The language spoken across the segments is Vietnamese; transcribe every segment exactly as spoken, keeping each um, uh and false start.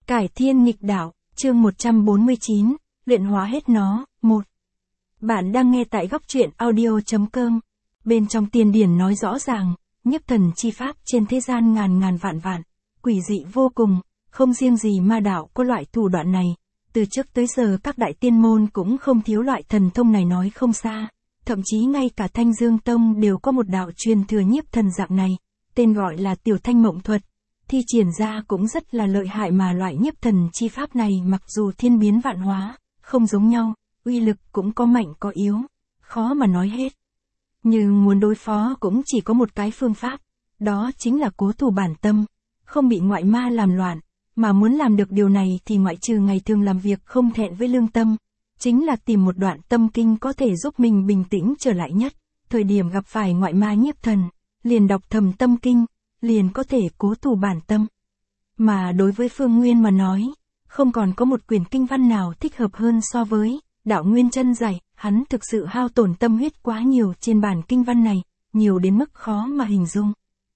Cải thiên nghịch đạo, chương một trăm bốn mươi chín, luyện hóa hết nó, một. Bạn đang nghe tại góc truyện audio.com. Bên trong tiên điển nói rõ ràng, nhiếp thần chi pháp trên thế gian ngàn ngàn vạn vạn, quỷ dị vô cùng, không riêng gì ma đạo có loại thủ đoạn này. Từ trước tới giờ các đại tiên môn cũng không thiếu loại thần thông này nói không xa. Thậm chí ngay cả Thanh Dương Tông đều có một đạo truyền thừa nhiếp thần dạng này, tên gọi là Tiểu Thanh Mộng Thuật. Thi triển ra cũng rất là lợi hại, mà loại nhiếp thần chi pháp này mặc dù thiên biến vạn hóa, không giống nhau, uy lực cũng có mạnh có yếu, khó mà nói hết. Nhưng muốn đối phó cũng chỉ có một cái phương pháp, đó chính là cố thủ bản tâm, không bị ngoại ma làm loạn, mà muốn làm được điều này thì ngoại trừ ngày thường làm việc không thẹn với lương tâm, chính là tìm một đoạn tâm kinh có thể giúp mình bình tĩnh trở lại nhất, thời điểm gặp phải ngoại ma nhiếp thần, liền đọc thầm tâm kinh, liền có thể cố thủ bản tâm. Mà đối với Phương Nguyên mà nói, không còn có một quyển kinh văn nào thích hợp hơn so với Đạo Nguyên Chân Giải, hắn thực sự hao tổn tâm huyết quá nhiều trên bản kinh văn này, nhiều đến mức khó mà hình dung.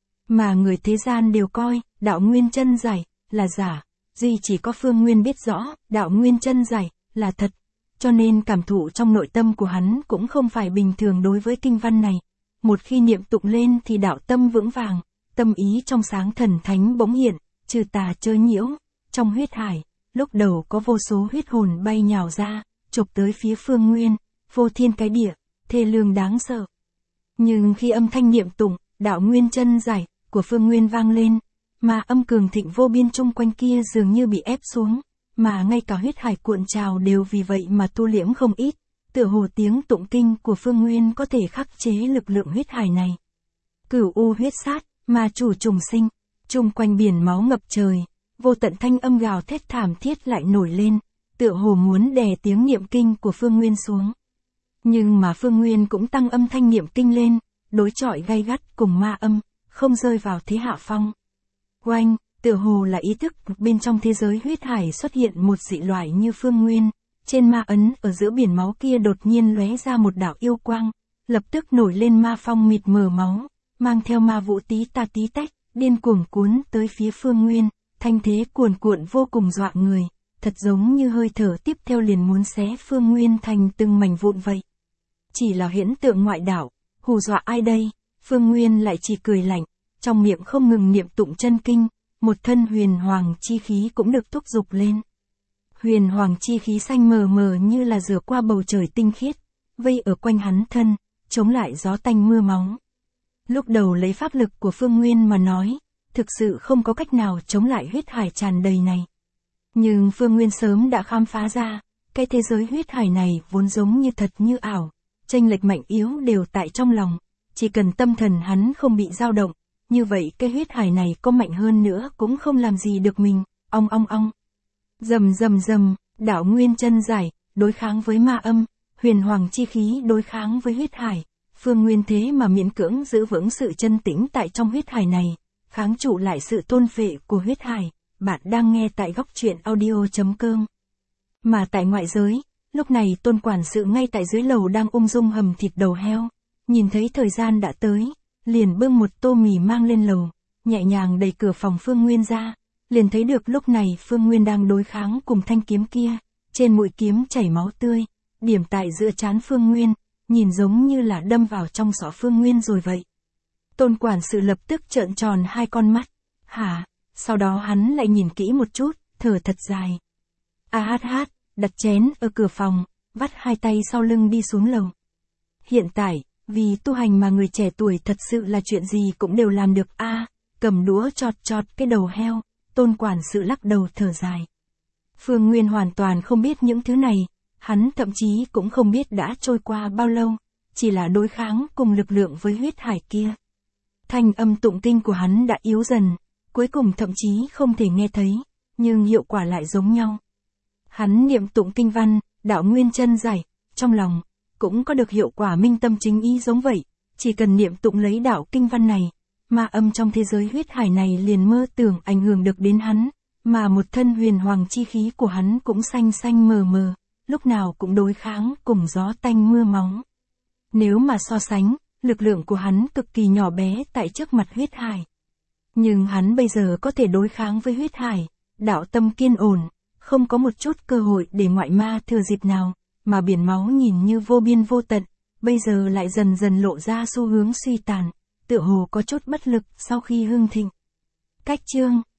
Mà người thế gian đều coi Đạo Nguyên Chân Giải là giả, duy chỉ có Phương Nguyên biết rõ Đạo Nguyên Chân Giải là thật, cho nên cảm thụ trong nội tâm của hắn cũng không phải bình thường đối với kinh văn này. Một khi niệm tụng lên thì đạo tâm vững vàng, tâm ý trong sáng thần thánh bỗng hiện, trừ tà chớ nhiễu, trong huyết hải, lúc đầu có vô số huyết hồn bay nhào ra, chụp tới phía Phương Nguyên, vô thiên cái địa, thê lương đáng sợ. Nhưng khi âm thanh niệm tụng, Đạo Nguyên Chân Giải của Phương Nguyên vang lên, mà âm cường thịnh vô biên chung quanh kia dường như bị ép xuống, mà ngay cả huyết hải cuộn trào đều vì vậy mà tu liễm không ít, tựa hồ tiếng tụng kinh của Phương Nguyên có thể khắc chế lực lượng huyết hải này. Cửu u huyết sát, ma chủ trùng sinh, chung quanh biển máu ngập trời, vô tận thanh âm gào thét thảm thiết lại nổi lên, tựa hồ muốn đè tiếng niệm kinh của Phương Nguyên xuống. Nhưng mà Phương Nguyên cũng tăng âm thanh niệm kinh lên, đối chọi gay gắt cùng ma âm, không rơi vào thế hạ phong. Oanh, tựa hồ là ý thức bên trong thế giới huyết hải xuất hiện một dị loại như Phương Nguyên, trên ma ấn ở giữa biển máu kia đột nhiên lóe ra một đạo yêu quang, lập tức nổi lên ma phong mịt mờ máu, mang theo ma vũ tí ta tí tách, điên cuồng cuốn tới phía Phương Nguyên, thanh thế cuồn cuộn vô cùng dọa người, thật giống như hơi thở tiếp theo liền muốn xé Phương Nguyên thành từng mảnh vụn vậy. Chỉ là hiện tượng ngoại đạo, hù dọa ai đây? Phương Nguyên lại chỉ cười lạnh, trong miệng không ngừng niệm tụng chân kinh, một thân huyền hoàng chi khí cũng được thúc dục lên. Huyền hoàng chi khí xanh mờ mờ như là rửa qua bầu trời tinh khiết, vây ở quanh hắn thân, chống lại gió tanh mưa máu. Lúc đầu lấy pháp lực của Phương Nguyên mà nói, thực sự không có cách nào chống lại huyết hải tràn đầy này. Nhưng Phương Nguyên sớm đã khám phá ra, cái thế giới huyết hải này vốn giống như thật như ảo, chênh lệch mạnh yếu đều tại trong lòng, chỉ cần tâm thần hắn không bị dao động, như vậy cái huyết hải này có mạnh hơn nữa cũng không làm gì được mình, ong ong ong. Rầm rầm rầm, Đạo Nguyên Chân Giải, đối kháng với ma âm, huyền hoàng chi khí đối kháng với huyết hải. Phương Nguyên thế mà miễn cưỡng giữ vững sự chân tĩnh tại trong huyết hải này, kháng trụ lại sự tôn phệ của huyết hải. Bạn đang nghe tại góc truyện audio.com. Mà tại ngoại giới, lúc này Tôn quản sự ngay tại dưới lầu đang ung dung hầm thịt đầu heo, nhìn thấy thời gian đã tới, liền bưng một tô mì mang lên lầu, nhẹ nhàng đẩy cửa phòng Phương Nguyên ra, liền thấy được lúc này Phương Nguyên đang đối kháng cùng thanh kiếm kia, trên mũi kiếm chảy máu tươi, điểm tại giữa trán Phương Nguyên, nhìn giống như là đâm vào trong sọ Phương Nguyên rồi vậy. Tôn quản sự lập tức trợn tròn hai con mắt, hả? Sau đó hắn lại nhìn kỹ một chút, thở thật dài. A hát hát, đặt chén ở cửa phòng, vắt hai tay sau lưng đi xuống lầu. Hiện tại, vì tu hành mà người trẻ tuổi thật sự là chuyện gì cũng đều làm được a à, cầm đũa chọt chọt cái đầu heo, Tôn quản sự lắc đầu thở dài. Phương Nguyên hoàn toàn không biết những thứ này, hắn thậm chí cũng không biết đã trôi qua bao lâu, chỉ là đối kháng cùng lực lượng với huyết hải kia. Thanh âm tụng kinh của hắn đã yếu dần, cuối cùng thậm chí không thể nghe thấy, nhưng hiệu quả lại giống nhau. Hắn niệm tụng kinh văn, Đạo Nguyên Chân Giải, trong lòng, cũng có được hiệu quả minh tâm chính ý giống vậy, chỉ cần niệm tụng lấy đạo kinh văn này, ma âm trong thế giới huyết hải này liền mơ tưởng ảnh hưởng được đến hắn, mà một thân huyền hoàng chi khí của hắn cũng xanh xanh mờ mờ, lúc nào cũng đối kháng cùng gió tanh mưa máu. Nếu mà so sánh, lực lượng của hắn cực kỳ nhỏ bé tại trước mặt huyết hải. Nhưng hắn bây giờ có thể đối kháng với huyết hải, đạo tâm kiên ổn, không có một chút cơ hội để ngoại ma thừa dịp nào, mà biển máu nhìn như vô biên vô tận, bây giờ lại dần dần lộ ra xu hướng suy tàn, tựa hồ có chút bất lực sau khi hưng thịnh. Cách chương